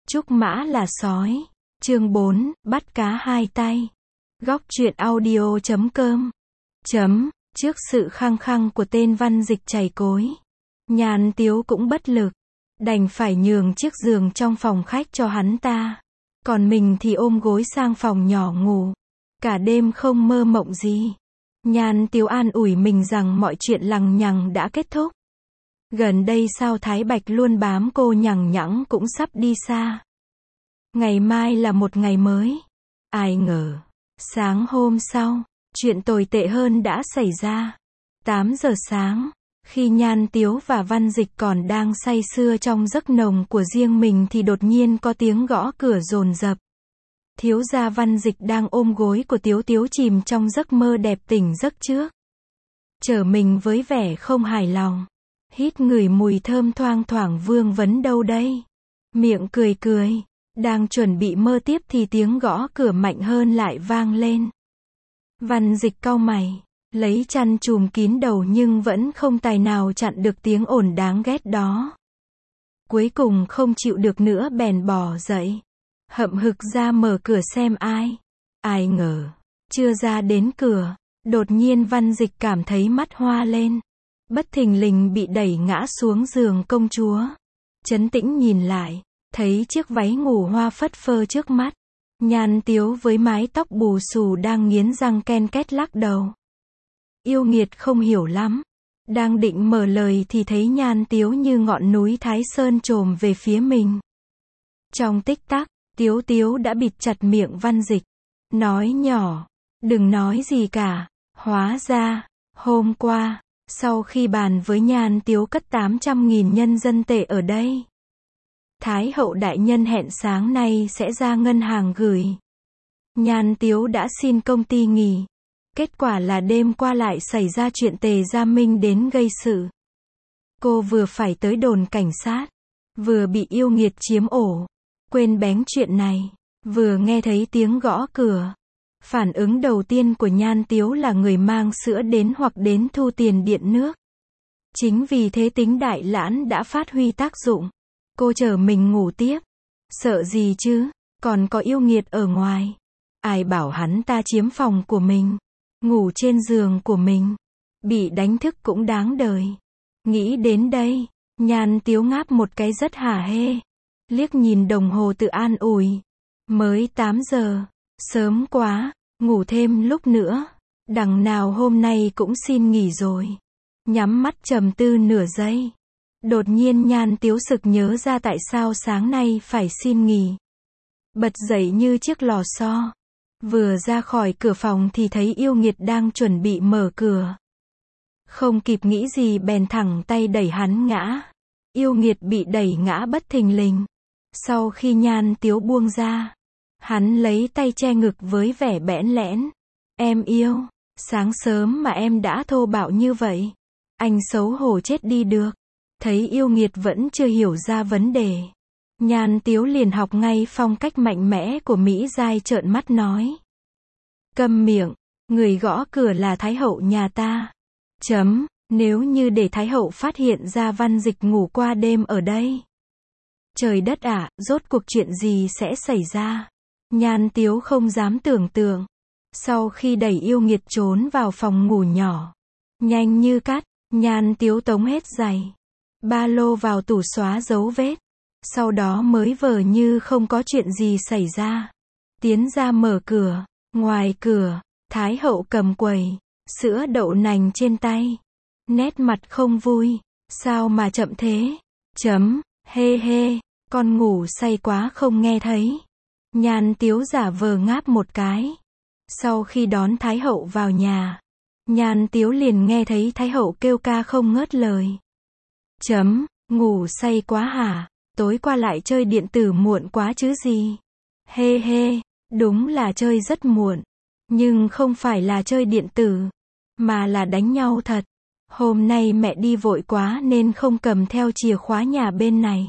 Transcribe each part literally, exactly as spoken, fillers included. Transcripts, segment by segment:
Trúc mã là sói. Chương bốn, bắt cá hai tay. Góc truyện audio chấm com. Chấm, trước sự khăng khăng của tên Văn Dịch chày cối, Nhan Tiếu cũng bất lực, đành phải nhường chiếc giường trong phòng khách cho hắn ta. Còn mình thì ôm gối sang phòng nhỏ ngủ. Cả đêm không mơ mộng gì. Nhan Tiếu an ủi mình rằng mọi chuyện lằng nhằng đã kết thúc. Gần đây sao Thái Bạch luôn bám cô nhằng nhẵng cũng sắp đi xa. Ngày mai là một ngày mới. Ai ngờ, sáng hôm sau, chuyện tồi tệ hơn đã xảy ra. tám giờ sáng, khi Nhan Tiếu và Văn Dịch còn đang say sưa trong giấc nồng của riêng mình thì đột nhiên có tiếng gõ cửa dồn dập. Thiếu gia Văn Dịch đang ôm gối của Tiếu Tiếu chìm trong giấc mơ đẹp tỉnh giấc trước. Trở mình với vẻ không hài lòng. Hít ngửi mùi thơm thoang thoảng vương vấn đâu đây. Miệng cười cười. Đang chuẩn bị mơ tiếp thì tiếng gõ cửa mạnh hơn lại vang lên. Văn Dịch cau mày, lấy chăn trùm kín đầu nhưng vẫn không tài nào chặn được tiếng ồn đáng ghét đó. Cuối cùng không chịu được nữa bèn bò dậy, hậm hực ra mở cửa xem ai. Ai ngờ, chưa ra đến cửa, đột nhiên Văn Dịch cảm thấy mắt hoa lên. Bất thình lình bị đẩy ngã xuống giường công chúa. Trấn tĩnh nhìn lại, thấy chiếc váy ngủ hoa phất phơ trước mắt. Nhan Tiếu với mái tóc bù xù đang nghiến răng ken két lắc đầu. Yêu nghiệt không hiểu lắm. Đang định mở lời thì thấy Nhan Tiếu như ngọn núi Thái Sơn chồm về phía mình. Trong tích tắc, Tiếu Tiếu đã bịt chặt miệng Văn Dịch. Nói nhỏ, đừng nói gì cả. Hóa ra, hôm qua, sau khi bàn với Nhan Tiếu cất tám trăm nghìn nhân dân tệ ở đây. Thái hậu đại nhân hẹn sáng nay sẽ ra ngân hàng gửi. Nhan Tiếu đã xin công ty nghỉ. Kết quả là đêm qua lại xảy ra chuyện Tề Gia Minh đến gây sự. Cô vừa phải tới đồn cảnh sát, vừa bị yêu nghiệt chiếm ổ. Quên bén chuyện này, vừa nghe thấy tiếng gõ cửa. Phản ứng đầu tiên của Nhan Tiếu là người mang sữa đến hoặc đến thu tiền điện nước. Chính vì thế tính đại lãn đã phát huy tác dụng. Cô chở mình ngủ tiếp. Sợ gì chứ, còn có yêu nghiệt ở ngoài. Ai bảo hắn ta chiếm phòng của mình, ngủ trên giường của mình. Bị đánh thức cũng đáng đời. Nghĩ đến đây, Nhan Tiếu ngáp một cái rất hả hê. Liếc nhìn đồng hồ tự an ủi. Mới tám giờ, sớm quá, ngủ thêm lúc nữa. Đằng nào hôm nay cũng xin nghỉ rồi. Nhắm mắt trầm tư nửa giây. Đột nhiên Nhan Tiếu sực nhớ ra tại sao sáng nay phải xin nghỉ. Bật dậy như chiếc lò xo. Vừa ra khỏi cửa phòng thì thấy yêu nghiệt đang chuẩn bị mở cửa. Không kịp nghĩ gì bèn thẳng tay đẩy hắn ngã. Yêu nghiệt bị đẩy ngã bất thình lình. Sau khi Nhan Tiếu buông ra, hắn lấy tay che ngực với vẻ bẽn lẽn. Em yêu, sáng sớm mà em đã thô bạo như vậy. Anh xấu hổ chết đi được. Thấy yêu nghiệt vẫn chưa hiểu ra vấn đề. Nhan Tiếu liền học ngay phong cách mạnh mẽ của Mỹ Giai trợn mắt nói. Câm miệng, người gõ cửa là Thái hậu nhà ta. Chấm, nếu như để Thái hậu phát hiện ra Văn Dịch ngủ qua đêm ở đây. Trời đất ạ, rốt cuộc chuyện gì sẽ xảy ra? Nhan Tiếu không dám tưởng tượng. Sau khi đẩy yêu nghiệt trốn vào phòng ngủ nhỏ, nhanh như cắt, Nhan Tiếu tống hết giày, ba lô vào tủ xóa dấu vết. Sau đó mới vờ như không có chuyện gì xảy ra. Tiến ra mở cửa. Ngoài cửa, Thái hậu cầm quầy, sữa đậu nành trên tay. Nét mặt không vui. Sao mà chậm thế? Chấm, hê hê, con ngủ say quá không nghe thấy. Nhan Tiếu giả vờ ngáp một cái. Sau khi đón Thái hậu vào nhà, Nhan Tiếu liền nghe thấy Thái hậu kêu ca không ngớt lời. Chấm, ngủ say quá hả? Tối qua lại chơi điện tử muộn quá chứ gì? Hê hê, đúng là chơi rất muộn. Nhưng không phải là chơi điện tử, mà là đánh nhau thật. Hôm nay mẹ đi vội quá nên không cầm theo chìa khóa nhà bên này.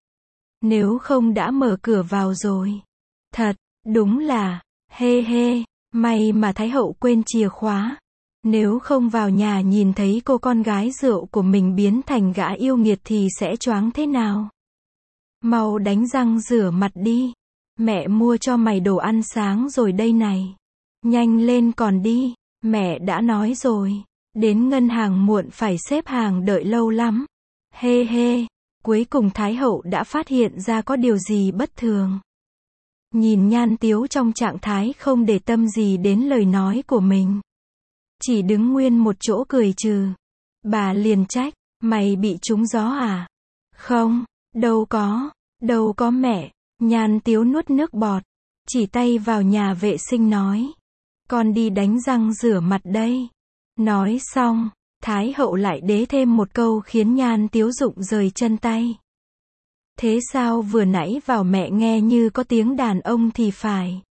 Nếu không đã mở cửa vào rồi. Thật, đúng là, hê hê, may mà Thái hậu quên chìa khóa. Nếu không vào nhà nhìn thấy cô con gái rượu của mình biến thành gã yêu nghiệt thì sẽ choáng thế nào? Mau đánh răng rửa mặt đi. Mẹ mua cho mày đồ ăn sáng rồi đây này. Nhanh lên còn đi. Mẹ đã nói rồi. Đến ngân hàng muộn phải xếp hàng đợi lâu lắm. Hê hê. Cuối cùng Thái hậu đã phát hiện ra có điều gì bất thường. Nhìn Nhan Tiếu trong trạng thái không để tâm gì đến lời nói của mình. Chỉ đứng nguyên một chỗ cười trừ. Bà liền trách, mày bị trúng gió à? Không, đâu có, đâu có mẹ. Nhan Tiếu nuốt nước bọt, chỉ tay vào nhà vệ sinh nói. Con đi đánh răng rửa mặt đây. Nói xong, Thái hậu lại đế thêm một câu khiến Nhan Tiếu rụng rời chân tay. Thế sao vừa nãy vào mẹ nghe như có tiếng đàn ông thì phải.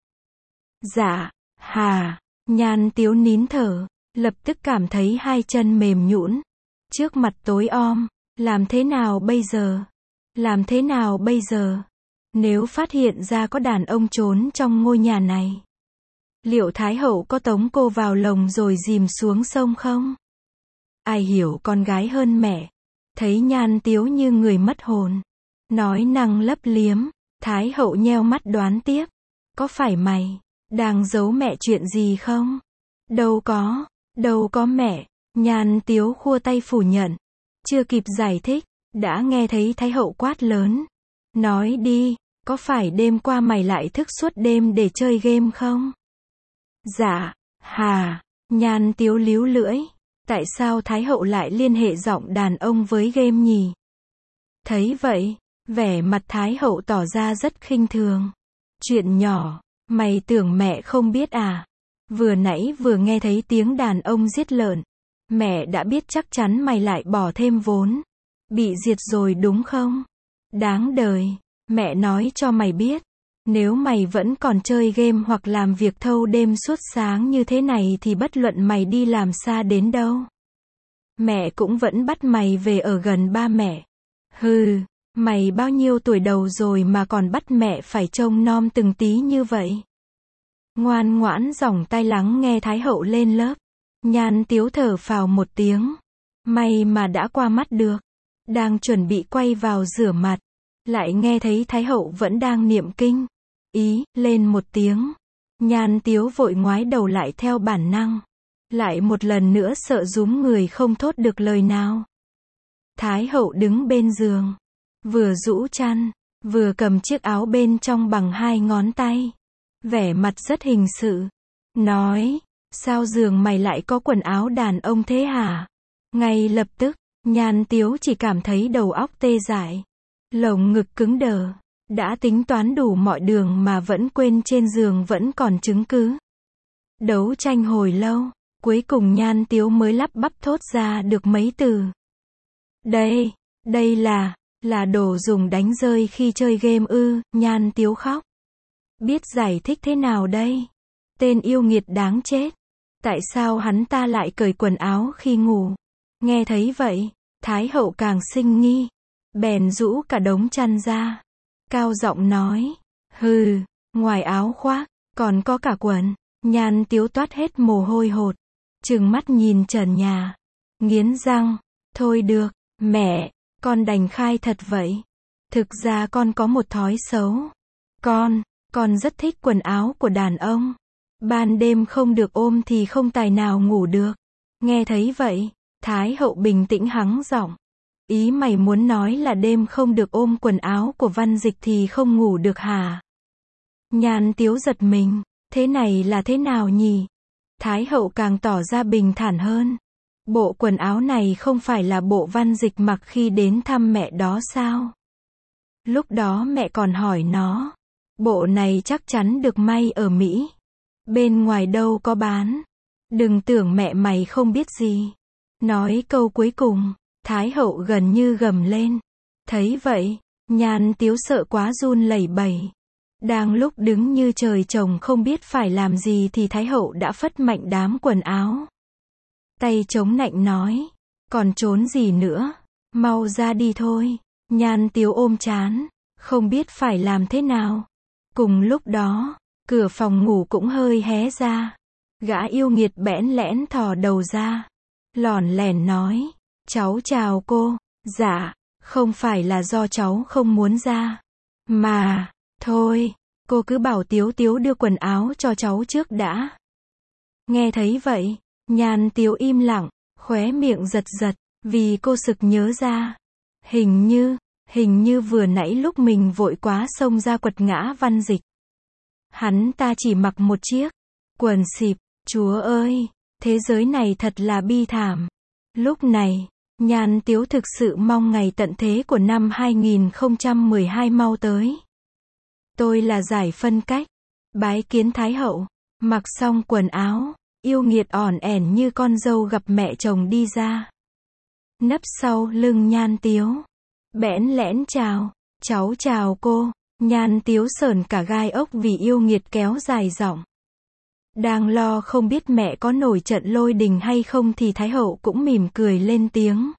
Dạ, hà, Nhan Tiếu nín thở, lập tức cảm thấy hai chân mềm nhũn, trước mặt tối om, làm thế nào bây giờ? Làm thế nào bây giờ? Nếu phát hiện ra có đàn ông trốn trong ngôi nhà này, liệu Thái hậu có tống cô vào lồng rồi dìm xuống sông không? Ai hiểu con gái hơn mẹ. Thấy Nhan Tiếu như người mất hồn, nói năng lấp liếm, Thái hậu nheo mắt đoán tiếp. Có phải mày đang giấu mẹ chuyện gì không? Đâu có, đâu có mẹ. Nhan Tiếu khua tay phủ nhận. Chưa kịp giải thích, đã nghe thấy Thái hậu quát lớn. Nói đi, có phải đêm qua mày lại thức suốt đêm để chơi game không? Dạ, hà, Nhan Tiếu líu lưỡi. Tại sao Thái hậu lại liên hệ giọng đàn ông với game nhỉ? Thấy vậy, vẻ mặt Thái hậu tỏ ra rất khinh thường. Chuyện nhỏ, mày tưởng mẹ không biết à? Vừa nãy vừa nghe thấy tiếng đàn ông giết lợn. Mẹ đã biết chắc chắn mày lại bỏ thêm vốn. Bị diệt rồi đúng không? Đáng đời, mẹ nói cho mày biết. Nếu mày vẫn còn chơi game hoặc làm việc thâu đêm suốt sáng như thế này thì bất luận mày đi làm xa đến đâu, mẹ cũng vẫn bắt mày về ở gần ba mẹ. Hừ, mày bao nhiêu tuổi đầu rồi mà còn bắt mẹ phải trông nom từng tí như vậy? Ngoan ngoãn dòng tai lắng nghe Thái hậu lên lớp. Nhan Tiếu thở phào một tiếng. May mà đã qua mắt được. Đang chuẩn bị quay vào rửa mặt, lại nghe thấy Thái hậu vẫn đang niệm kinh. Ý, lên một tiếng. Nhan Tiếu vội ngoái đầu lại theo bản năng. Lại một lần nữa sợ rúm người không thốt được lời nào. Thái hậu đứng bên giường, vừa rũ chăn, vừa cầm chiếc áo bên trong bằng hai ngón tay. Vẻ mặt rất hình sự. Nói, sao giường mày lại có quần áo đàn ông thế hả? Ngay lập tức, Nhan Tiếu chỉ cảm thấy đầu óc tê dại. Lồng ngực cứng đờ. Đã tính toán đủ mọi đường mà vẫn quên trên giường vẫn còn chứng cứ. Đấu tranh hồi lâu, cuối cùng Nhan Tiếu mới lắp bắp thốt ra được mấy từ. Đây, đây là, là đồ dùng đánh rơi khi chơi game ư? Nhan Tiếu khóc. Biết giải thích thế nào đây? Tên yêu nghiệt đáng chết. Tại sao hắn ta lại cởi quần áo khi ngủ? Nghe thấy vậy, Thái hậu càng sinh nghi. Bèn rũ cả đống chăn ra. Cao giọng nói. Hừ, ngoài áo khoác, còn có cả quần. Nhan Tiếu toát hết mồ hôi hột. Trừng mắt nhìn trần nhà. Nghiến răng. Thôi được, mẹ, con đành khai thật vậy. Thực ra con có một thói xấu. Con, con rất thích quần áo của đàn ông. Ban đêm không được ôm thì không tài nào ngủ được. Nghe thấy vậy, Thái hậu bình tĩnh hắng giọng. Ý mày muốn nói là đêm không được ôm quần áo của Văn Dịch thì không ngủ được hả? Nhan Tiếu giật mình. Thế này là thế nào nhỉ? Thái hậu càng tỏ ra bình thản hơn. Bộ quần áo này không phải là bộ Văn Dịch mặc khi đến thăm mẹ đó sao? Lúc đó mẹ còn hỏi nó. Bộ này chắc chắn được may ở Mỹ. Bên ngoài đâu có bán. Đừng tưởng mẹ mày không biết gì. Nói câu cuối cùng, Thái hậu gần như gầm lên. Thấy vậy, Nhan Tiếu sợ quá run lẩy bẩy. Đang lúc đứng như trời trồng không biết phải làm gì thì Thái hậu đã phất mạnh đám quần áo. Tay chống nạnh nói. Còn trốn gì nữa? Mau ra đi thôi. Nhan Tiếu ôm trán, không biết phải làm thế nào. Cùng lúc đó, cửa phòng ngủ cũng hơi hé ra. Gã yêu nghiệt bẽn lẽn thò đầu ra. Lỏn lẻn nói. Cháu chào cô. Dạ. Không phải là do cháu không muốn ra. Mà, thôi, cô cứ bảo Tiếu Tiếu đưa quần áo cho cháu trước đã. Nghe thấy vậy, Nhan Tiếu im lặng, khóe miệng giật giật, vì cô sực nhớ ra. Hình như, hình như vừa nãy lúc mình vội quá xông ra quật ngã Văn Dịch. Hắn ta chỉ mặc một chiếc quần xịp, chúa ơi, thế giới này thật là bi thảm. Lúc này, Nhan Tiếu thực sự mong ngày tận thế của năm hai nghìn không trăm mười hai mau tới. Tôi là Giải Phân Cách, bái kiến Thái hậu, mặc xong quần áo, yêu nghiệt ỏn ẻn như con dâu gặp mẹ chồng đi ra. Nấp sau lưng Nhan Tiếu, bẽn lẽn chào, cháu chào cô. Nhan Tiếu sởn cả gai ốc vì yêu nghiệt kéo dài giọng. Đang lo không biết mẹ có nổi trận lôi đình hay không thì Thái hậu cũng mỉm cười lên tiếng.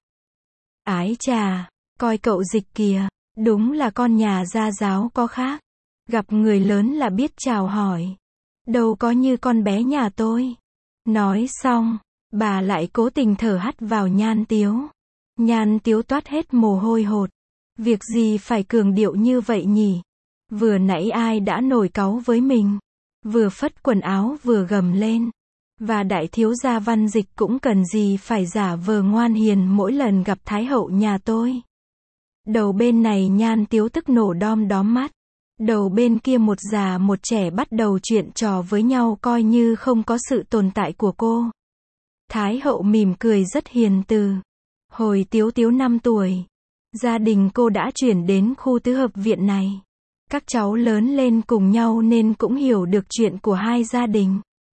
Ái chà, coi cậu Dịch kìa, đúng là con nhà gia giáo có khác. Gặp người lớn là biết chào hỏi. Đâu có như con bé nhà tôi. Nói xong, bà lại cố tình thở hắt vào Nhan Tiếu. Nhan Tiếu toát hết mồ hôi hột. Việc gì phải cường điệu như vậy nhỉ? Vừa nãy ai đã nổi cáu với mình? Vừa phất quần áo vừa gầm lên. Và đại thiếu gia Văn Dịch cũng cần gì phải giả vờ ngoan hiền mỗi lần gặp Thái hậu nhà tôi. Đầu bên này Nhan Tiếu tức nổ đom đóm mắt. Đầu bên kia một già một trẻ bắt đầu chuyện trò với nhau coi như không có sự tồn tại của cô. Thái hậu mỉm cười rất hiền từ. Hồi Tiếu Tiếu năm tuổi, gia đình cô đã chuyển đến khu tứ hợp viện này. Các cháu lớn lên cùng nhau nên cũng hiểu được chuyện của hai gia đình.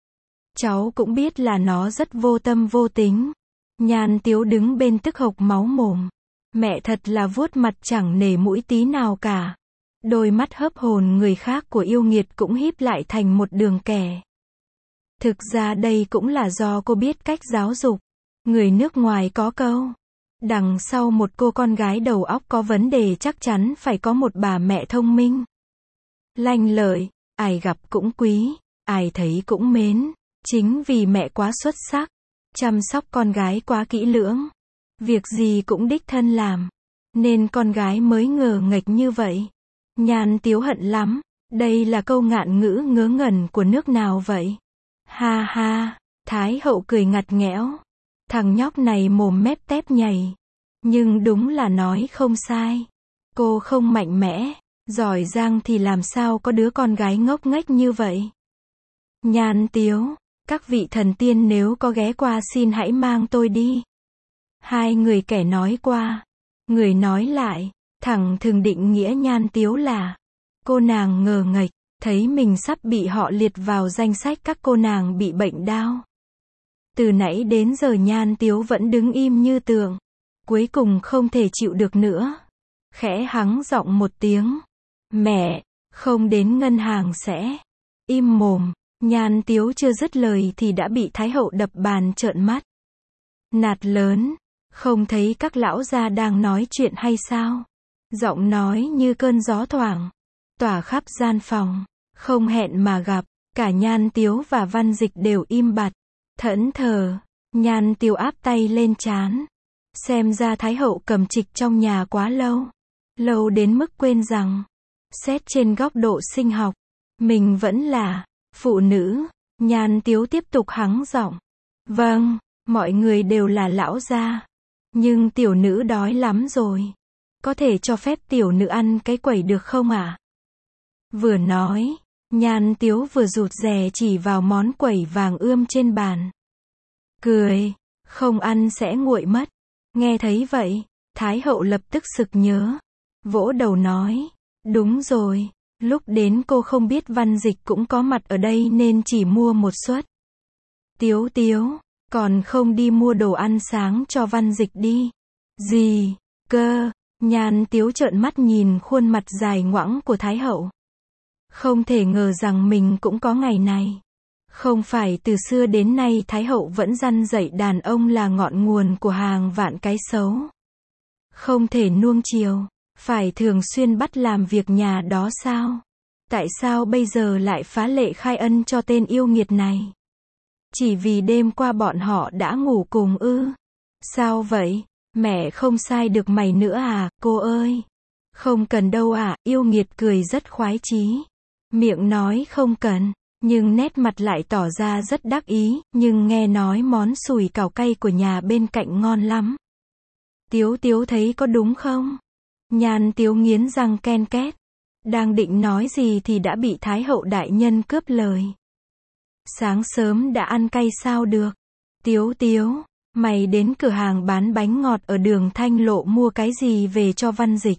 Cháu cũng biết là nó rất vô tâm vô tính. Nhan Tiếu đứng bên tức hộc máu mồm. Mẹ thật là vuốt mặt chẳng nể mũi tí nào cả. Đôi mắt hớp hồn người khác của yêu nghiệt cũng híp lại thành một đường kẻ. Thực ra đây cũng là do cô biết cách giáo dục. Người nước ngoài có câu. Đằng sau một cô con gái đầu óc có vấn đề chắc chắn phải có một bà mẹ thông minh. Lanh lợi, ai gặp cũng quý, ai thấy cũng mến. Chính vì mẹ quá xuất sắc, chăm sóc con gái quá kỹ lưỡng. Việc gì cũng đích thân làm. Nên con gái mới ngờ nghệch như vậy. Nhan Tiếu hận lắm. Đây là câu ngạn ngữ ngớ ngẩn của nước nào vậy? Ha ha, Thái hậu cười ngặt nghẽo. Thằng nhóc này mồm mép tép nhầy. Nhưng đúng là nói không sai. Cô không mạnh mẽ, giỏi giang thì làm sao có đứa con gái ngốc nghếch như vậy. Nhan Tiếu, các vị thần tiên nếu có ghé qua xin hãy mang tôi đi. Hai người kẻ nói qua, người nói lại, thẳng thừng định nghĩa Nhan Tiếu là cô nàng ngờ nghệch, thấy mình sắp bị họ liệt vào danh sách các cô nàng bị bệnh đau. Từ nãy đến giờ Nhan Tiếu vẫn đứng im như tượng. Cuối cùng không thể chịu được nữa. Khẽ hắng giọng một tiếng. Mẹ, không đến ngân hàng sẽ. Im mồm. Nhan Tiếu chưa dứt lời thì đã bị Thái hậu đập bàn trợn mắt. Nạt lớn. Không thấy các lão gia đang nói chuyện hay sao? Giọng nói như cơn gió thoảng. Tỏa khắp gian phòng. Không hẹn mà gặp. Cả Nhan Tiếu và Văn Dịch đều im bặt. Thẫn thờ. Nhan Tiếu áp tay lên trán. Xem ra Thái hậu cầm trịch trong nhà quá lâu. Lâu đến mức quên rằng, xét trên góc độ sinh học, mình vẫn là phụ nữ. Nhan Tiếu tiếp tục hắng giọng. Vâng, mọi người đều là lão gia. Nhưng tiểu nữ đói lắm rồi. Có thể cho phép tiểu nữ ăn cái quẩy được không ạ? À? Vừa nói, Nhan Tiếu vừa rụt rè chỉ vào món quẩy vàng ươm trên bàn. Cười, không ăn sẽ nguội mất. Nghe thấy vậy, Thái hậu lập tức sực nhớ. Vỗ đầu nói, đúng rồi, lúc đến cô không biết Văn Dịch cũng có mặt ở đây nên chỉ mua một suất. Tiếu Tiếu, còn không đi mua đồ ăn sáng cho Văn Dịch đi. Gì, cơ, Nhan Tiếu trợn mắt nhìn khuôn mặt dài ngoãng của Thái hậu. Không thể ngờ rằng mình cũng có ngày này. Không phải từ xưa đến nay Thái hậu vẫn răn dạy đàn ông là ngọn nguồn của hàng vạn cái xấu. Không thể nuông chiều, phải thường xuyên bắt làm việc nhà đó sao? Tại sao bây giờ lại phá lệ khai ân cho tên yêu nghiệt này? Chỉ vì đêm qua bọn họ đã ngủ cùng ư? Sao vậy? Mẹ không sai được mày nữa à, cô ơi. Không cần đâu à, yêu nghiệt cười rất khoái chí. Miệng nói không cần, nhưng nét mặt lại tỏ ra rất đắc ý, nhưng nghe nói món sủi cảo cay của nhà bên cạnh ngon lắm. Tiếu Tiếu thấy có đúng không? Nhan Tiếu nghiến răng ken két. Đang định nói gì thì đã bị Thái hậu đại nhân cướp lời. Sáng sớm đã ăn cay sao được? Tiếu Tiếu, mày đến cửa hàng bán bánh ngọt ở đường Thanh Lộ mua cái gì về cho Văn Dịch?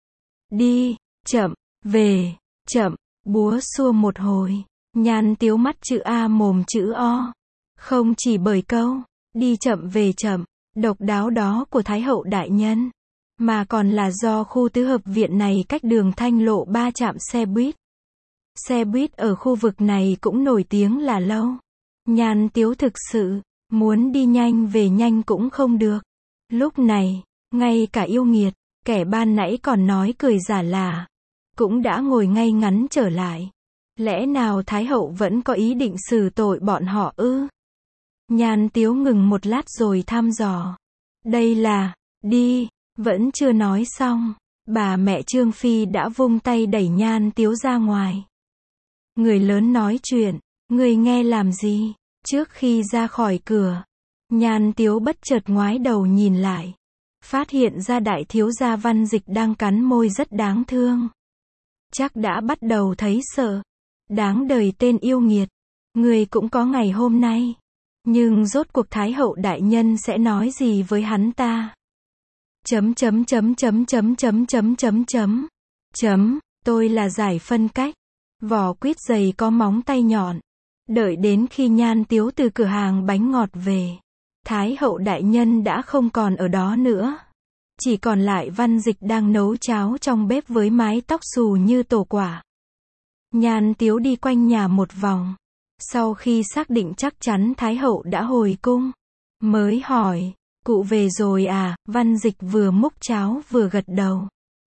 Đi, chậm, về, chậm, búa xua một hồi. Nhan Tiếu mắt chữ A mồm chữ O. Không chỉ bởi câu, đi chậm về chậm, độc đáo đó của Thái hậu đại nhân, mà còn là do khu tứ hợp viện này cách đường Thanh Lộ ba trạm xe buýt. Xe buýt ở khu vực này cũng nổi tiếng là lâu. Nhan Tiếu thực sự, muốn đi nhanh về nhanh cũng không được. Lúc này, ngay cả yêu nghiệt, kẻ ban nãy còn nói cười giả lả, cũng đã ngồi ngay ngắn trở lại. Lẽ nào Thái hậu vẫn có ý định xử tội bọn họ ư? Nhan Tiếu ngừng một lát rồi thăm dò. Đây là, đi, vẫn chưa nói xong. Bà mẹ Trương Phi đã vung tay đẩy Nhan Tiếu ra ngoài. Người lớn nói chuyện, người nghe làm gì? Trước khi ra khỏi cửa, Nhan Tiếu bất chợt ngoái đầu nhìn lại. Phát hiện ra đại thiếu gia Văn Dịch đang cắn môi rất đáng thương. Chắc đã bắt đầu thấy sợ. Đáng đời tên yêu nghiệt. Người cũng có ngày hôm nay. Nhưng rốt cuộc Thái hậu đại nhân sẽ nói gì với hắn ta? Chấm chấm chấm chấm chấm chấm chấm chấm chấm. Chấm, tôi là giải phân cách. Vỏ quýt dày có móng tay nhọn. Đợi đến khi Nhan Tiếu từ cửa hàng bánh ngọt về, Thái hậu đại nhân đã không còn ở đó nữa. Chỉ còn lại Văn Dịch đang nấu cháo trong bếp với mái tóc xù như tổ quả. Nhan Tiếu đi quanh nhà một vòng. Sau khi xác định chắc chắn Thái hậu đã hồi cung, mới hỏi, cụ về rồi à? Văn Dịch vừa múc cháo vừa gật đầu.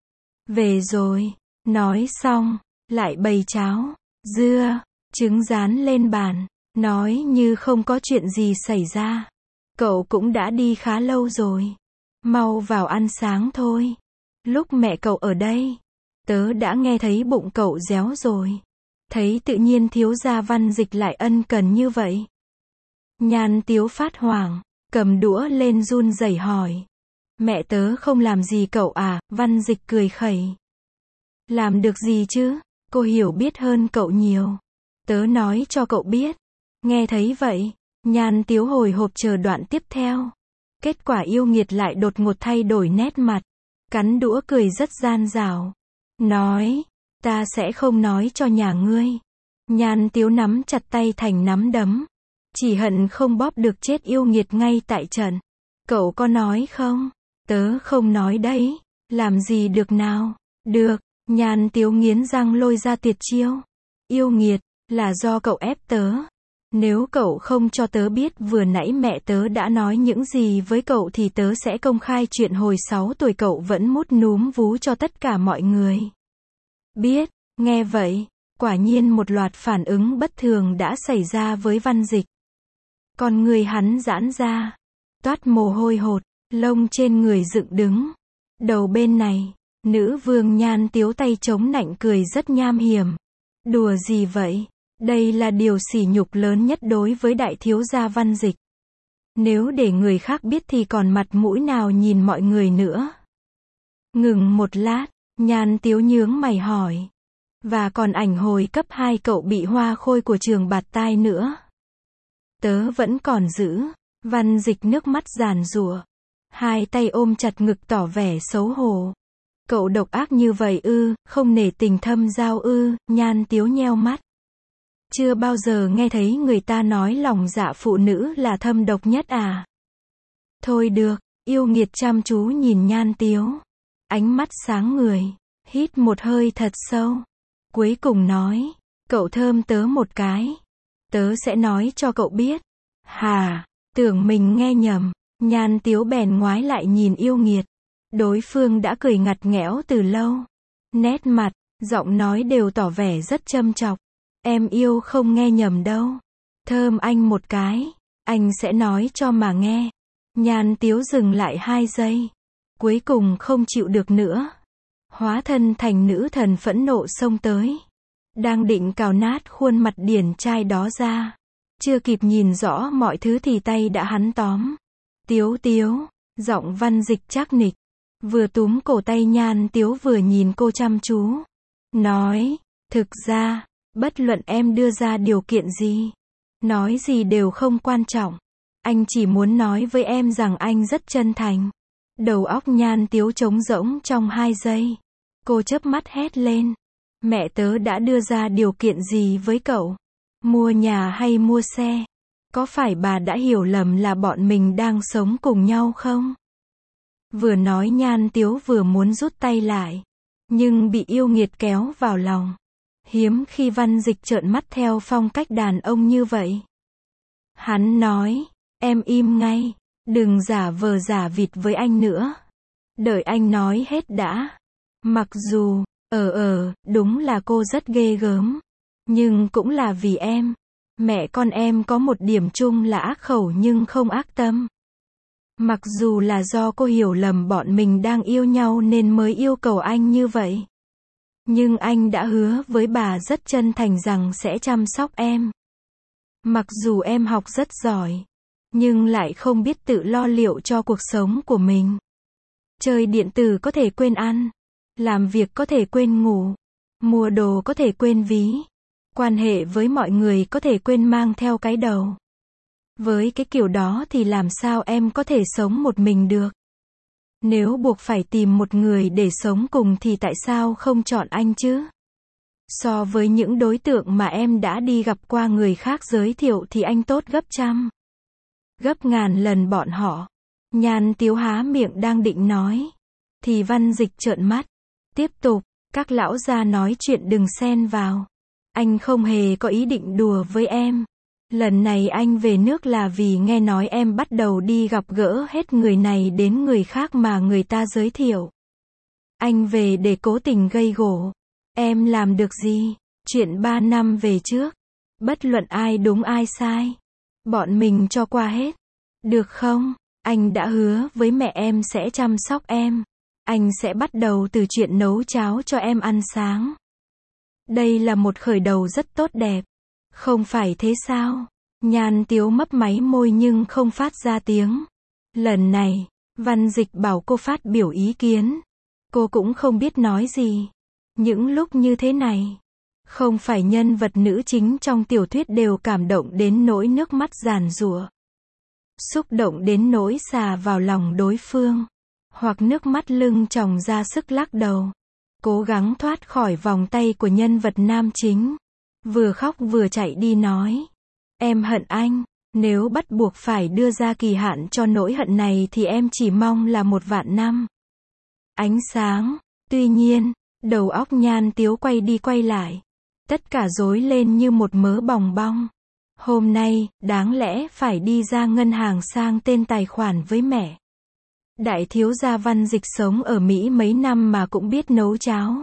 Về rồi. Nói xong, lại bày cháo, dưa, trứng rán lên bàn, nói như không có chuyện gì xảy ra. Cậu cũng đã đi khá lâu rồi. Mau vào ăn sáng thôi. Lúc mẹ cậu ở đây, tớ đã nghe thấy bụng cậu réo rồi. Thấy tự nhiên thiếu gia Văn Dịch lại ân cần như vậy. Nhan Tiếu phát hoảng, cầm đũa lên run rẩy hỏi. Mẹ tớ không làm gì cậu à? Văn Dịch cười khẩy. Làm được gì chứ? Cô hiểu biết hơn cậu nhiều. Tớ nói cho cậu biết. Nghe thấy vậy, Nhan Tiếu hồi hộp chờ đoạn tiếp theo. Kết quả yêu nghiệt lại đột ngột thay đổi nét mặt. Cắn đũa cười rất gian dảo. Nói, ta sẽ không nói cho nhà ngươi. Nhan Tiếu nắm chặt tay thành nắm đấm. Chỉ hận không bóp được chết yêu nghiệt ngay tại trận. Cậu có nói không? Tớ không nói đấy. Làm gì được nào? Được. Nhan Tiếu nghiến răng lôi ra tuyệt chiêu. Yêu nghiệt, là do cậu ép tớ. Nếu cậu không cho tớ biết vừa nãy mẹ tớ đã nói những gì với cậu thì tớ sẽ công khai chuyện hồi sáu tuổi cậu vẫn mút núm vú cho tất cả mọi người. Biết, nghe vậy, quả nhiên một loạt phản ứng bất thường đã xảy ra với Văn Dịch. Con người hắn giãn ra, toát mồ hôi hột, lông trên người dựng đứng. Đầu bên này, nữ vương Nhan Tiếu tay chống nạnh cười rất nham hiểm. Đùa gì vậy? Đây là điều sỉ nhục lớn nhất đối với đại thiếu gia Văn Dịch. Nếu để người khác biết thì còn mặt mũi nào nhìn mọi người nữa. Ngừng một lát, Nhan Tiếu nhướng mày hỏi. Và còn ảnh hồi cấp hai cậu bị hoa khôi của trường bạt tai nữa. Tớ vẫn còn giữ. Văn Dịch nước mắt giàn giụa. Hai tay ôm chặt ngực tỏ vẻ xấu hổ. Cậu độc ác như vậy ư, không nể tình thâm giao ư? Nhan Tiếu nheo mắt. Chưa bao giờ nghe thấy người ta nói lòng dạ phụ nữ là thâm độc nhất à? Thôi được, yêu nghiệt chăm chú nhìn Nhan Tiếu. Ánh mắt sáng người, hít một hơi thật sâu. Cuối cùng nói, cậu thơm tớ một cái. Tớ sẽ nói cho cậu biết. Hà, tưởng mình nghe nhầm. Nhan Tiếu bèn ngoái lại nhìn yêu nghiệt. Đối phương đã cười ngặt nghẽo từ lâu. Nét mặt, giọng nói đều tỏ vẻ rất châm chọc. Em yêu không nghe nhầm đâu. Thơm anh một cái. Anh sẽ nói cho mà nghe. Nhan Tiếu dừng lại hai giây. Cuối cùng không chịu được nữa. Hóa thân thành nữ thần phẫn nộ xông tới. Đang định cào nát khuôn mặt điển trai đó ra. Chưa kịp nhìn rõ mọi thứ thì tay đã hắn tóm. Tiếu Tiếu, giọng Văn Dịch trác nịch. Vừa túm cổ tay Nhan Tiếu vừa nhìn cô chăm chú. Nói, thực ra, bất luận em đưa ra điều kiện gì, nói gì đều không quan trọng. Anh chỉ muốn nói với em rằng anh rất chân thành. Đầu óc Nhan Tiếu trống rỗng trong hai giây. Cô chớp mắt hét lên. Mẹ tớ đã đưa ra điều kiện gì với cậu? Mua nhà hay mua xe? Có phải bà đã hiểu lầm là bọn mình đang sống cùng nhau không? Vừa nói Nhan Tiếu vừa muốn rút tay lại. Nhưng bị yêu nghiệt kéo vào lòng. Hiếm khi Văn Dịch trợn mắt theo phong cách đàn ông như vậy. Hắn nói, em im ngay, đừng giả vờ giả vịt với anh nữa. Đợi anh nói hết đã. Mặc dù, ờ ờ, đúng là cô rất ghê gớm. Nhưng cũng là vì em. Mẹ con em có một điểm chung là ác khẩu nhưng không ác tâm. Mặc dù là do cô hiểu lầm bọn mình đang yêu nhau nên mới yêu cầu anh như vậy. Nhưng anh đã hứa với bà rất chân thành rằng sẽ chăm sóc em. Mặc dù em học rất giỏi, nhưng lại không biết tự lo liệu cho cuộc sống của mình. Chơi điện tử có thể quên ăn, làm việc có thể quên ngủ, mua đồ có thể quên ví, quan hệ với mọi người có thể quên mang theo cái đầu. Với cái kiểu đó thì làm sao em có thể sống một mình được? Nếu buộc phải tìm một người để sống cùng thì tại sao không chọn anh chứ? So với những đối tượng mà em đã đi gặp qua người khác giới thiệu thì anh tốt gấp trăm, gấp ngàn lần bọn họ. Nhan Tiếu há miệng đang định nói, thì Văn Dịch trợn mắt. Tiếp tục, các lão gia nói chuyện đừng xen vào. Anh không hề có ý định đùa với em. Lần này anh về nước là vì nghe nói em bắt đầu đi gặp gỡ hết người này đến người khác mà người ta giới thiệu. Anh về để cố tình gây gổ. Em làm được gì? Chuyện ba năm về trước. Bất luận ai đúng ai sai. Bọn mình cho qua hết. Được không? Anh đã hứa với mẹ em sẽ chăm sóc em. Anh sẽ bắt đầu từ chuyện nấu cháo cho em ăn sáng. Đây là một khởi đầu rất tốt đẹp. Không phải thế sao? Nhan Tiếu mấp máy môi nhưng không phát ra tiếng. Lần này, Văn Dịch bảo cô phát biểu ý kiến. Cô cũng không biết nói gì. Những lúc như thế này, không phải nhân vật nữ chính trong tiểu thuyết đều cảm động đến nỗi nước mắt giàn giụa, xúc động đến nỗi xà vào lòng đối phương, hoặc nước mắt lưng tròng ra sức lắc đầu, cố gắng thoát khỏi vòng tay của nhân vật nam chính. Vừa khóc vừa chạy đi nói, em hận anh, nếu bắt buộc phải đưa ra kỳ hạn cho nỗi hận này thì em chỉ mong là một vạn năm. Ánh sáng, tuy nhiên, đầu óc Nhan Tiếu quay đi quay lại. Tất cả rối lên như một mớ bòng bong. Hôm nay, đáng lẽ phải đi ra ngân hàng sang tên tài khoản với mẹ. Đại thiếu gia Văn Dịch sống ở Mỹ mấy năm mà cũng biết nấu cháo.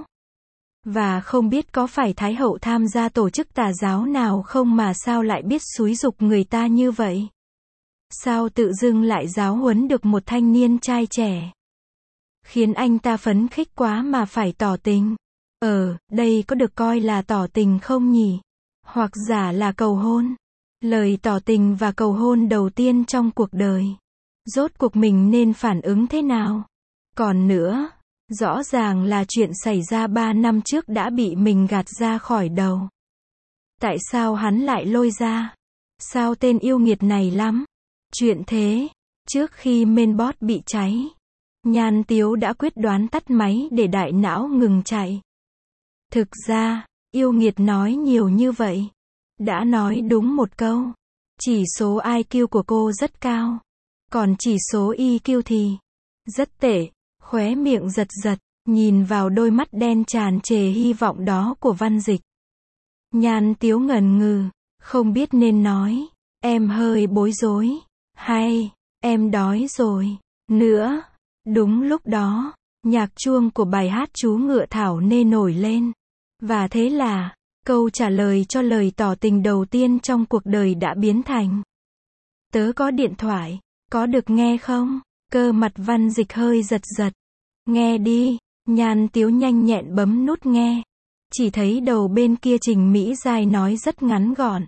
Và không biết có phải Thái hậu tham gia tổ chức tà giáo nào không mà sao lại biết xúi giục người ta như vậy? Sao tự dưng lại giáo huấn được một thanh niên trai trẻ? Khiến anh ta phấn khích quá mà phải tỏ tình. Ờ, đây có được coi là tỏ tình không nhỉ? Hoặc giả là cầu hôn. Lời tỏ tình và cầu hôn đầu tiên trong cuộc đời. Rốt cuộc mình nên phản ứng thế nào? Còn nữa, rõ ràng là chuyện xảy ra ba năm trước đã bị mình gạt ra khỏi đầu. Tại sao hắn lại lôi ra? Sao tên yêu nghiệt này lắm? Chuyện thế, trước khi mainboard bị cháy, Nhan Tiếu đã quyết đoán tắt máy để đại não ngừng chạy. Thực ra, yêu nghiệt nói nhiều như vậy. Đã nói đúng một câu. Chỉ số i kiu của cô rất cao. Còn chỉ số i kiu thì rất tệ. Khóe miệng giật giật, nhìn vào đôi mắt đen tràn trề hy vọng đó của Văn Dịch. Nhan Tiếu ngần ngừ, không biết nên nói, em hơi bối rối, hay, em đói rồi, nữa. Đúng lúc đó, nhạc chuông của bài hát chú ngựa thảo nê nổi lên. Và thế là, câu trả lời cho lời tỏ tình đầu tiên trong cuộc đời đã biến thành. Tớ có điện thoại. Có được nghe không? Cơ mặt Văn Dịch hơi giật giật. Nghe đi. Nhan Tiếu nhanh nhẹn bấm nút nghe. Chỉ thấy đầu bên kia Trình Mỹ Giai nói rất ngắn gọn.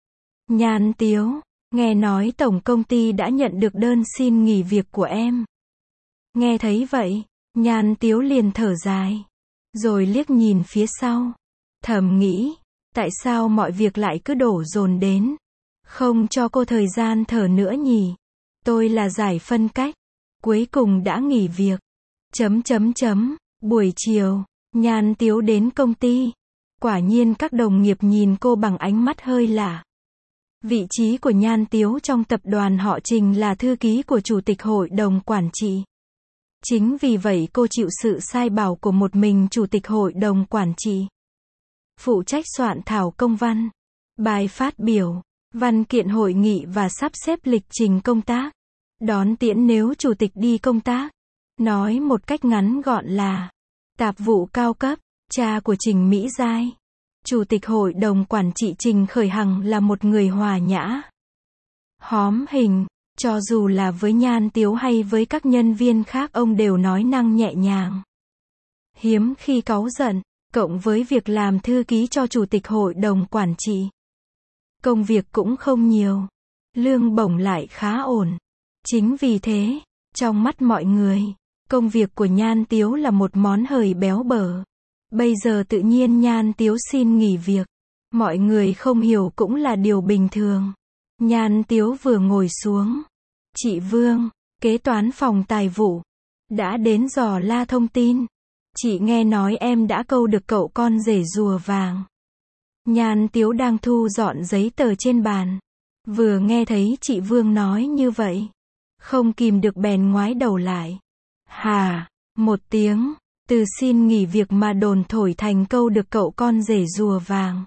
Nhan Tiếu, nghe nói tổng công ty đã nhận được đơn xin nghỉ việc của em. Nghe thấy vậy, Nhan Tiếu liền thở dài. Rồi liếc nhìn phía sau. Thầm nghĩ, tại sao mọi việc lại cứ đổ dồn đến. Không cho cô thời gian thở nữa nhỉ. Tôi là giải phân cách. Cuối cùng đã nghỉ việc. Chấm chấm chấm. Buổi chiều, Nhan Tiếu đến công ty. Quả nhiên các đồng nghiệp nhìn cô bằng ánh mắt hơi lạ. Vị trí của Nhan Tiếu trong tập đoàn họ Trình là thư ký của Chủ tịch Hội đồng Quản trị. Chính vì vậy cô chịu sự sai bảo của một mình Chủ tịch Hội đồng Quản trị. Phụ trách soạn thảo công văn, bài phát biểu, văn kiện hội nghị và sắp xếp lịch trình công tác. Đón tiễn nếu Chủ tịch đi công tác. Nói một cách ngắn gọn là tạp vụ cao cấp. Cha của Trình Mỹ Giai, Chủ tịch Hội đồng Quản trị Trình Khởi Hằng là một người hòa nhã, hóm hình. Cho dù là với Nhan Tiếu hay với các nhân viên khác ông đều nói năng nhẹ nhàng, hiếm khi cáu giận. Cộng với việc làm thư ký cho Chủ tịch Hội đồng Quản trị, công việc cũng không nhiều, lương bổng lại khá ổn. Chính vì thế, trong mắt mọi người, công việc của Nhan Tiếu là một món hời béo bở. Bây giờ tự nhiên Nhan Tiếu xin nghỉ việc. Mọi người không hiểu cũng là điều bình thường. Nhan Tiếu vừa ngồi xuống. Chị Vương, kế toán phòng tài vụ, đã đến dò la thông tin. Chị nghe nói em đã câu được cậu con rể rùa vàng. Nhan Tiếu đang thu dọn giấy tờ trên bàn. Vừa nghe thấy chị Vương nói như vậy, không kìm được bèn ngoái đầu lại. Hà, một tiếng. Từ xin nghỉ việc mà đồn thổi thành câu được cậu con rể rùa vàng.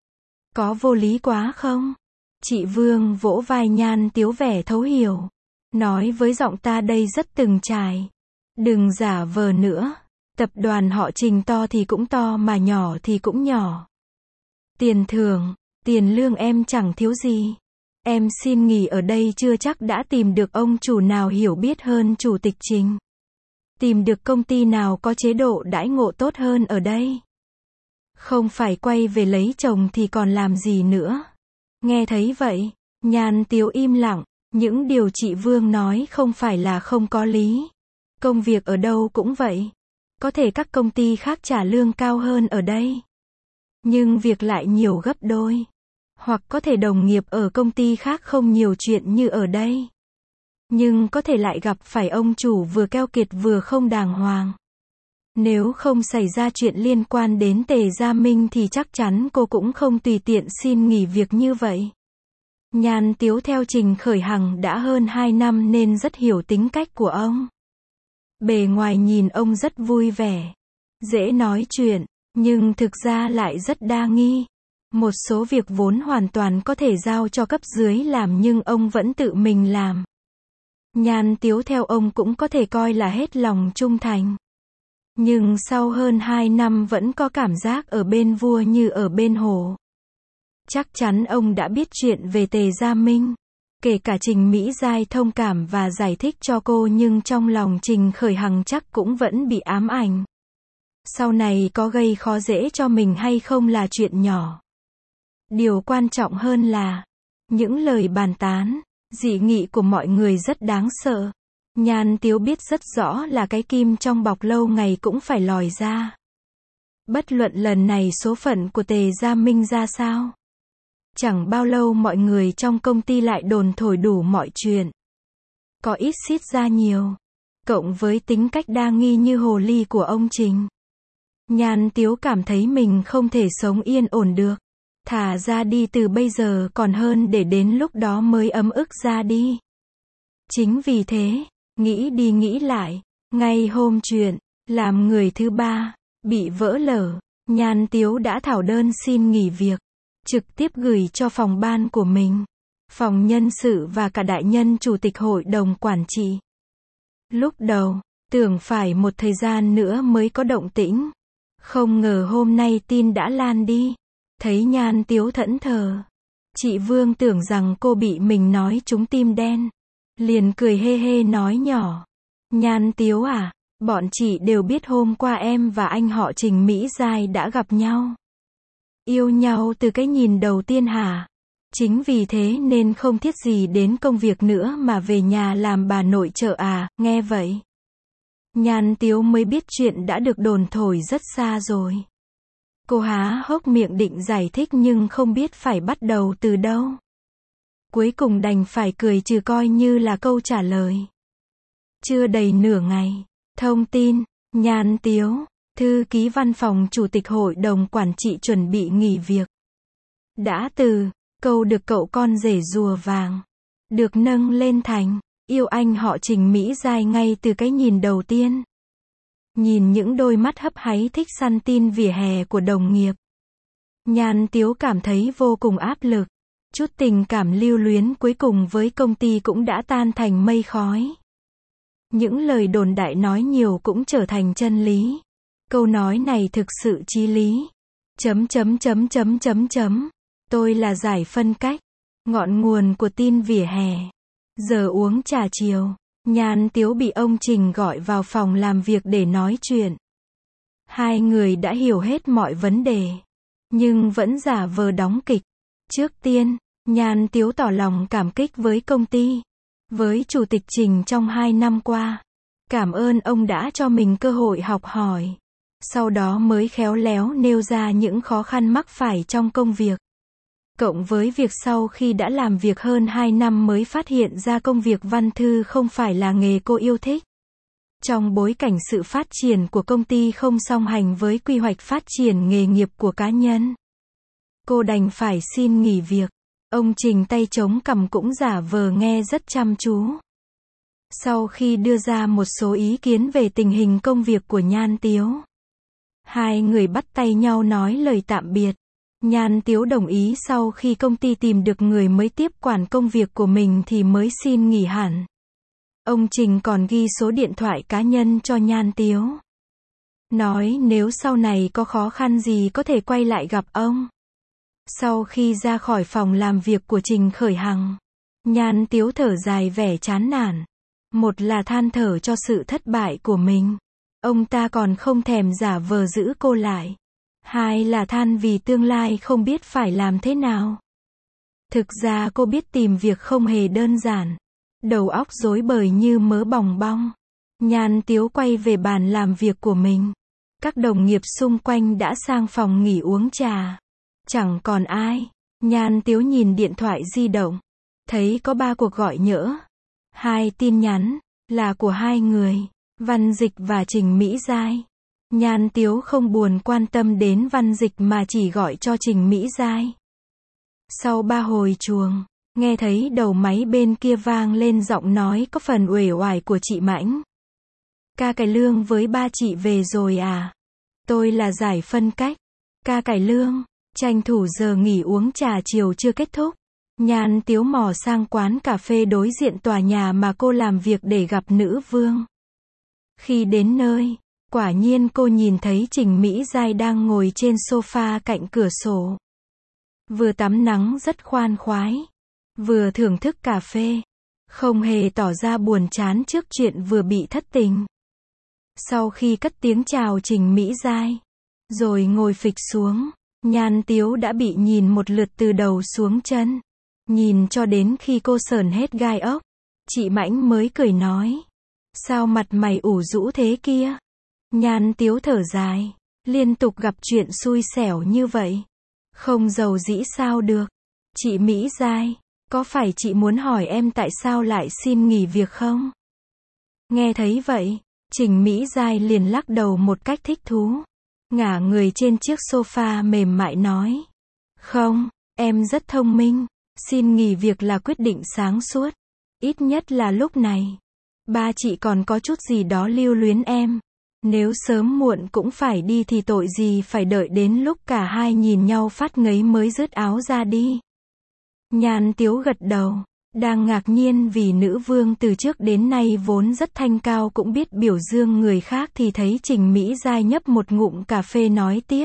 Có vô lý quá không? Chị Vương vỗ vai Nhan Tiếu vẻ thấu hiểu. Nói với giọng ta đây rất từng trải. Đừng giả vờ nữa. Tập đoàn họ Trình to thì cũng to mà nhỏ thì cũng nhỏ. Tiền thưởng, tiền lương em chẳng thiếu gì. Em xin nghỉ ở đây chưa chắc đã tìm được ông chủ nào hiểu biết hơn Chủ tịch Trình. Tìm được công ty nào có chế độ đãi ngộ tốt hơn ở đây. Không phải quay về lấy chồng thì còn làm gì nữa. Nghe thấy vậy, Nhan Tiếu im lặng. Những điều chị Vương nói không phải là không có lý. Công việc ở đâu cũng vậy. Có thể các công ty khác trả lương cao hơn ở đây. Nhưng việc lại nhiều gấp đôi. Hoặc có thể đồng nghiệp ở công ty khác không nhiều chuyện như ở đây. Nhưng có thể lại gặp phải ông chủ vừa keo kiệt vừa không đàng hoàng. Nếu không xảy ra chuyện liên quan đến Tề Gia Minh thì chắc chắn cô cũng không tùy tiện xin nghỉ việc như vậy. Nhan Tiếu theo Trình Khởi Hằng đã hơn hai năm nên rất hiểu tính cách của ông. Bề ngoài nhìn ông rất vui vẻ, dễ nói chuyện, nhưng thực ra lại rất đa nghi. Một số việc vốn hoàn toàn có thể giao cho cấp dưới làm nhưng ông vẫn tự mình làm. Nhan Tiếu theo ông cũng có thể coi là hết lòng trung thành. Nhưng sau hơn hai năm vẫn có cảm giác ở bên vua như ở bên hổ. Chắc chắn ông đã biết chuyện về Tề Gia Minh. Kể cả Trình Mỹ Giai thông cảm và giải thích cho cô nhưng trong lòng Trình Khởi Hằng chắc cũng vẫn bị ám ảnh. Sau này có gây khó dễ cho mình hay không là chuyện nhỏ. Điều quan trọng hơn là, những lời bàn tán, dị nghị của mọi người rất đáng sợ. Nhan Tiếu biết rất rõ là cái kim trong bọc lâu ngày cũng phải lòi ra. Bất luận lần này số phận của Tề Gia Minh ra sao. Chẳng bao lâu mọi người trong công ty lại đồn thổi đủ mọi chuyện. Có ít xít ra nhiều. Cộng với tính cách đa nghi như hồ ly của ông Trình. Nhan Tiếu cảm thấy mình không thể sống yên ổn được. Thả ra đi từ bây giờ còn hơn để đến lúc đó mới ấm ức ra đi. Chính vì thế, nghĩ đi nghĩ lại, ngay hôm chuyện, làm người thứ ba, bị vỡ lở, Nhan Tiếu đã thảo đơn xin nghỉ việc. Trực tiếp gửi cho phòng ban của mình, phòng nhân sự và cả đại nhân Chủ tịch Hội đồng Quản trị. Lúc đầu, tưởng phải một thời gian nữa mới có động tĩnh. Không ngờ hôm nay tin đã lan đi. Thấy Nhan Tiếu thẫn thờ. Chị Vương tưởng rằng cô bị mình nói trúng tim đen. liền cười hê hê nói nhỏ. Nhan Tiếu à, bọn chị đều biết hôm qua em và anh họ Trình Mỹ Giai đã gặp nhau. Yêu nhau từ cái nhìn đầu tiên hả? Chính vì thế nên không thiết gì đến công việc nữa mà về nhà làm bà nội trợ à, nghe vậy. Nhan Tiếu mới biết chuyện đã được đồn thổi rất xa rồi. Cô há hốc miệng định giải thích nhưng không biết phải bắt đầu từ đâu. Cuối cùng đành phải cười trừ coi như là câu trả lời. Chưa đầy nửa ngày. Thông tin, Nhan Tiếu, thư ký văn phòng chủ tịch hội đồng quản trị chuẩn bị nghỉ việc. Đã từ, câu được cậu con rể rùa vàng. Được nâng lên thành, yêu anh họ Trình Mỹ Giai ngay từ cái nhìn đầu tiên. Nhìn những đôi mắt hấp háy thích săn tin vỉa hè của đồng nghiệp. Nhan Tiếu cảm thấy vô cùng áp lực. Chút tình cảm lưu luyến cuối cùng với công ty cũng đã tan thành mây khói. Những lời đồn đại nói nhiều cũng trở thành chân lý. Câu nói này thực sự chí lý. Chấm chấm chấm chấm chấm chấm. Tôi là giải phân cách. Ngọn nguồn của tin vỉa hè. Giờ uống trà chiều. Nhan Tiếu bị ông Trình gọi vào phòng làm việc để nói chuyện. Hai người đã hiểu hết mọi vấn đề. Nhưng vẫn giả vờ đóng kịch. Trước tiên, Nhan Tiếu tỏ lòng cảm kích với công ty. Với Chủ tịch Trình trong hai năm qua. Cảm ơn ông đã cho mình cơ hội học hỏi. Sau đó mới khéo léo nêu ra những khó khăn mắc phải trong công việc. Cộng với việc sau khi đã làm việc hơn hai năm mới phát hiện ra công việc văn thư không phải là nghề cô yêu thích. Trong bối cảnh sự phát triển của công ty không song hành với quy hoạch phát triển nghề nghiệp của cá nhân. Cô đành phải xin nghỉ việc. Ông Trình tay chống cằm cũng giả vờ nghe rất chăm chú. Sau khi đưa ra một số ý kiến về tình hình công việc của Nhan Tiếu. Hai người bắt tay nhau nói lời tạm biệt. Nhan Tiếu đồng ý sau khi công ty tìm được người mới tiếp quản công việc của mình thì mới xin nghỉ hẳn. Ông Trình còn ghi số điện thoại cá nhân cho Nhan Tiếu. Nói nếu sau này có khó khăn gì có thể quay lại gặp ông. Sau khi ra khỏi phòng làm việc của Trình Khởi Hằng, Nhan Tiếu thở dài vẻ chán nản. Một là than thở cho sự thất bại của mình. Ông ta còn không thèm giả vờ giữ cô lại. Hai là than vì tương lai không biết phải làm thế nào. Thực ra cô biết tìm việc không hề đơn giản. Đầu óc rối bời như mớ bòng bong. Nhan Tiếu quay về bàn làm việc của mình. Các đồng nghiệp xung quanh đã sang phòng nghỉ uống trà. Chẳng còn ai. Nhan Tiếu nhìn điện thoại di động. Thấy có ba cuộc gọi nhỡ. Hai tin nhắn, là của hai người, Văn Dịch và Trình Mỹ Giai. Nhan Tiếu không buồn quan tâm đến Văn Dịch mà chỉ gọi cho Trình Mỹ Giai. Sau ba hồi chuông, nghe thấy đầu máy bên kia vang lên giọng nói có phần uể oải của chị Mãnh. Ca Cải Lương với ba chị về rồi à? Tôi là giải phân cách. Ca Cải Lương, tranh thủ giờ nghỉ uống trà chiều chưa kết thúc. Nhan Tiếu mò sang quán cà phê đối diện tòa nhà mà cô làm việc để gặp nữ vương. Khi đến nơi, quả nhiên cô nhìn thấy Trình Mỹ Giai đang ngồi trên sofa cạnh cửa sổ. Vừa tắm nắng rất khoan khoái, vừa thưởng thức cà phê, không hề tỏ ra buồn chán trước chuyện vừa bị thất tình. Sau khi cất tiếng chào Trình Mỹ Giai, rồi ngồi phịch xuống, Nhan Tiếu đã bị nhìn một lượt từ đầu xuống chân. Nhìn cho đến khi cô sởn hết gai ốc, chị Mãnh mới cười nói. Sao mặt mày ủ rũ thế kia? Nhan Tiếu thở dài, liên tục gặp chuyện xui xẻo như vậy. Không giàu dĩ sao được. Chị Mỹ Giai, có phải chị muốn hỏi em tại sao lại xin nghỉ việc không? Nghe thấy vậy, Trình Mỹ Giai liền lắc đầu một cách thích thú. Ngả người trên chiếc sofa mềm mại nói. Không, em rất thông minh. Xin nghỉ việc là quyết định sáng suốt. Ít nhất là lúc này. Ba chị còn có chút gì đó lưu luyến em. Nếu sớm muộn cũng phải đi thì tội gì phải đợi đến lúc cả hai nhìn nhau phát ngấy mới dứt áo ra đi. Nhan Tiếu gật đầu. Đang ngạc nhiên vì nữ vương từ trước đến nay vốn rất thanh cao cũng biết biểu dương người khác thì thấy Trình Mỹ Giai nhấp một ngụm cà phê nói tiếp.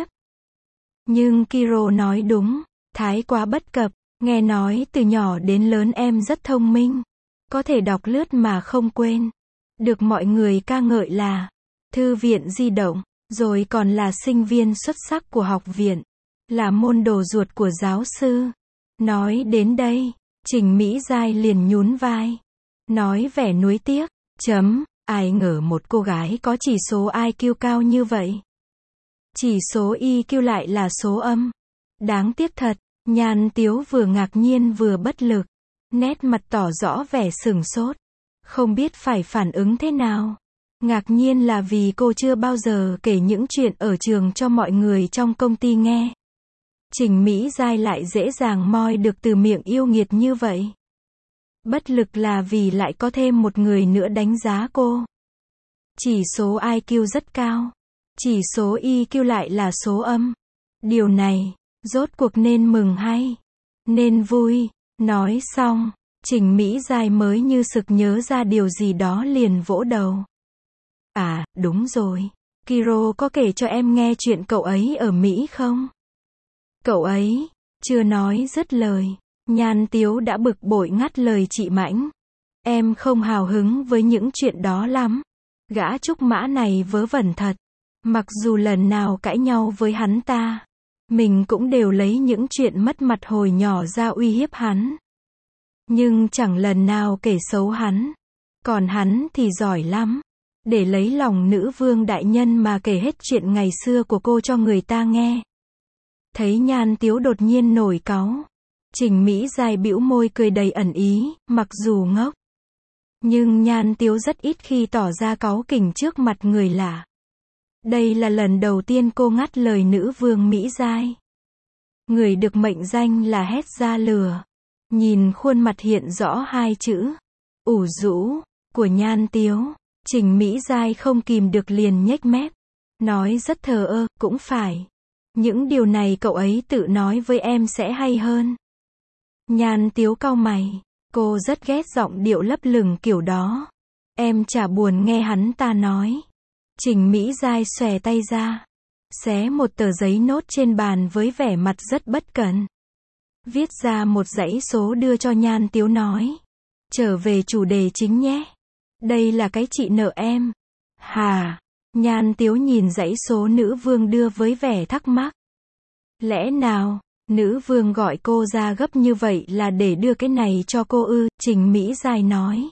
Nhưng Kiro nói đúng. Thái quá bất cập. Nghe nói từ nhỏ đến lớn em rất thông minh. có thể đọc lướt mà không quên. Được mọi người ca ngợi là thư viện di động, rồi còn là sinh viên xuất sắc của học viện, là môn đồ ruột của giáo sư. Nói đến đây, Trình Mỹ Giai liền nhún vai, nói vẻ nuối tiếc, chấm, ai ngờ một cô gái có chỉ số i kiu cao như vậy. Chỉ số i kiu lại là số âm. Đáng tiếc thật, Nhan Tiếu vừa ngạc nhiên vừa bất lực, nét mặt tỏ rõ vẻ sửng sốt, không biết phải phản ứng thế nào. Ngạc nhiên là vì cô chưa bao giờ kể những chuyện ở trường cho mọi người trong công ty nghe. Trình Mỹ Giai lại dễ dàng moi được từ miệng yêu nghiệt như vậy. Bất lực là vì lại có thêm một người nữa đánh giá cô. Chỉ số i kiu rất cao, chỉ số i kiu lại là số âm. Điều này, rốt cuộc nên mừng hay nên vui? Nói xong, Trình Mỹ Giai mới như sực nhớ ra điều gì đó liền vỗ đầu. À, đúng rồi, Kiro có kể cho em nghe chuyện cậu ấy ở Mỹ không? Cậu ấy, chưa nói dứt lời, Nhan Tiếu đã bực bội ngắt lời chị Mãnh. Em không hào hứng với những chuyện đó lắm. Gã trúc mã này vớ vẩn thật. Mặc dù lần nào cãi nhau với hắn ta, mình cũng đều lấy những chuyện mất mặt hồi nhỏ ra uy hiếp hắn. Nhưng chẳng lần nào kể xấu hắn. Còn hắn thì giỏi lắm. Để lấy lòng nữ vương đại nhân mà kể hết chuyện ngày xưa của cô cho người ta nghe. Thấy Nhan Tiếu đột nhiên nổi cáu, Trình Mỹ Giai bĩu môi cười đầy ẩn ý, mặc dù ngốc. Nhưng Nhan Tiếu rất ít khi tỏ ra cáu kỉnh trước mặt người lạ. Đây là lần đầu tiên cô ngắt lời nữ vương Mỹ Giai. Người được mệnh danh là hét ra lừa. Nhìn khuôn mặt hiện rõ hai chữ ủ rũ của Nhan Tiếu, Trình Mỹ Giai không kìm được liền nhếch mép, nói rất thờ ơ, cũng phải. Những điều này cậu ấy tự nói với em sẽ hay hơn. Nhan Tiếu cau mày, cô rất ghét giọng điệu lấp lửng kiểu đó. Em chả buồn nghe hắn ta nói. Trình Mỹ Giai xòe tay ra, xé một tờ giấy nốt trên bàn với vẻ mặt rất bất cẩn. Viết ra một dãy số đưa cho Nhan Tiếu nói. Trở về chủ đề chính nhé. Đây là cái chị nợ em. Hà? Nhan Tiếu nhìn dãy số nữ vương đưa với vẻ thắc mắc. Lẽ nào, nữ vương gọi cô ra gấp như vậy là để đưa cái này cho cô ư? Trình Mỹ Giai nói.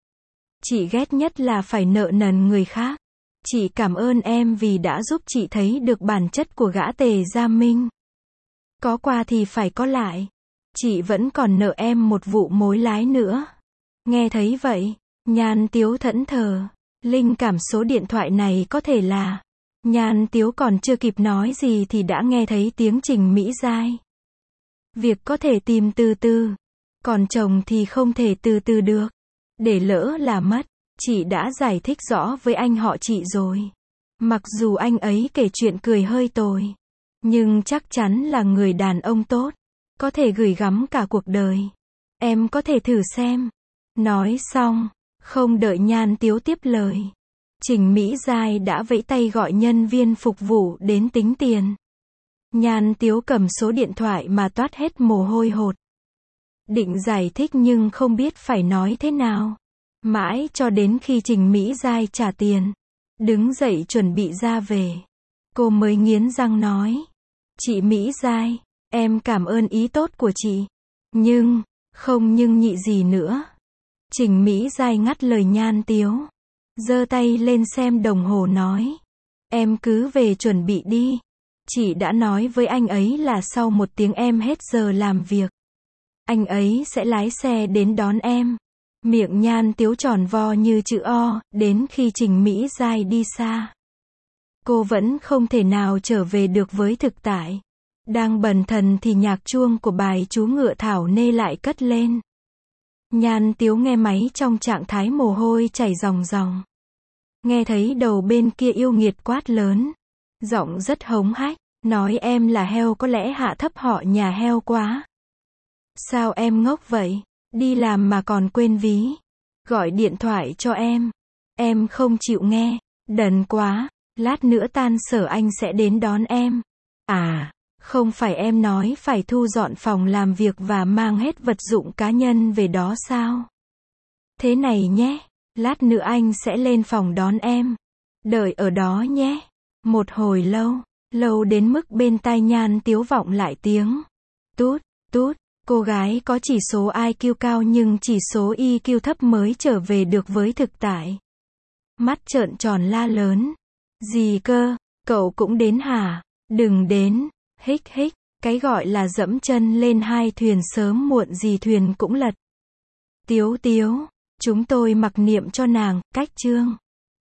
Chị ghét nhất là phải nợ nần người khác. Chị cảm ơn em vì đã giúp chị thấy được bản chất của gã Tề Gia Minh. Có qua thì phải có lại. Chị vẫn còn nợ em một vụ mối lái nữa. Nghe thấy vậy, Nhan Tiếu thẫn thờ. Linh cảm số điện thoại này có thể là. Nhan Tiếu còn chưa kịp nói gì thì đã nghe thấy tiếng Trình Mỹ Giai. Việc có thể tìm từ từ. Còn chồng thì không thể từ từ được. Để lỡ là mất. Chị đã giải thích rõ với anh họ chị rồi. Mặc dù anh ấy kể chuyện cười hơi tồi. Nhưng chắc chắn là người đàn ông tốt. Có thể gửi gắm cả cuộc đời. Em có thể thử xem. Nói xong, không đợi Nhan Tiếu tiếp lời. Trình Mỹ Giai đã vẫy tay gọi nhân viên phục vụ đến tính tiền. Nhan Tiếu cầm số điện thoại mà toát hết mồ hôi hột. Định giải thích nhưng không biết phải nói thế nào. Mãi cho đến khi Trình Mỹ Giai trả tiền, đứng dậy chuẩn bị ra về, cô mới nghiến răng nói. Chị Mỹ Giai, em cảm ơn ý tốt của chị. Nhưng, không nhưng nhị gì nữa. Trình Mỹ Giai ngắt lời Nhan Tiếu. Giơ tay lên xem đồng hồ nói. Em cứ về chuẩn bị đi. Chị đã nói với anh ấy là sau một tiếng em hết giờ làm việc. Anh ấy sẽ lái xe đến đón em. Miệng Nhan Tiếu tròn vo như chữ O, đến khi Trình Mỹ Giai đi xa. Cô vẫn không thể nào trở về được với thực tại. Đang bần thần thì nhạc chuông của bài chú ngựa Thảo Nê lại cất lên. Nhan Tiếu nghe máy trong trạng thái mồ hôi chảy ròng ròng. Nghe thấy đầu bên kia yêu nghiệt quát lớn. Giọng rất hống hách, nói em là heo có lẽ hạ thấp họ nhà heo quá. Sao em ngốc vậy? Đi làm mà còn quên ví. Gọi điện thoại cho em. Em không chịu nghe. Đần quá. Lát nữa tan sở anh sẽ đến đón em. À, không phải em nói phải thu dọn phòng làm việc và mang hết vật dụng cá nhân về đó sao? Thế này nhé, lát nữa anh sẽ lên phòng đón em. Đợi ở đó nhé. Một hồi lâu, lâu đến mức bên tai Nhan Tiếu vọng lại tiếng tút, tút. Cô gái có chỉ số i kiu cao nhưng chỉ số i kiu thấp mới trở về được với thực tại. Mắt trợn tròn la lớn. Gì cơ, cậu cũng đến hả? Đừng đến, hích hích, cái gọi là dẫm chân lên hai thuyền sớm muộn gì thuyền cũng lật. Tiếu Tiếu, chúng tôi mặc niệm cho nàng, cách chương.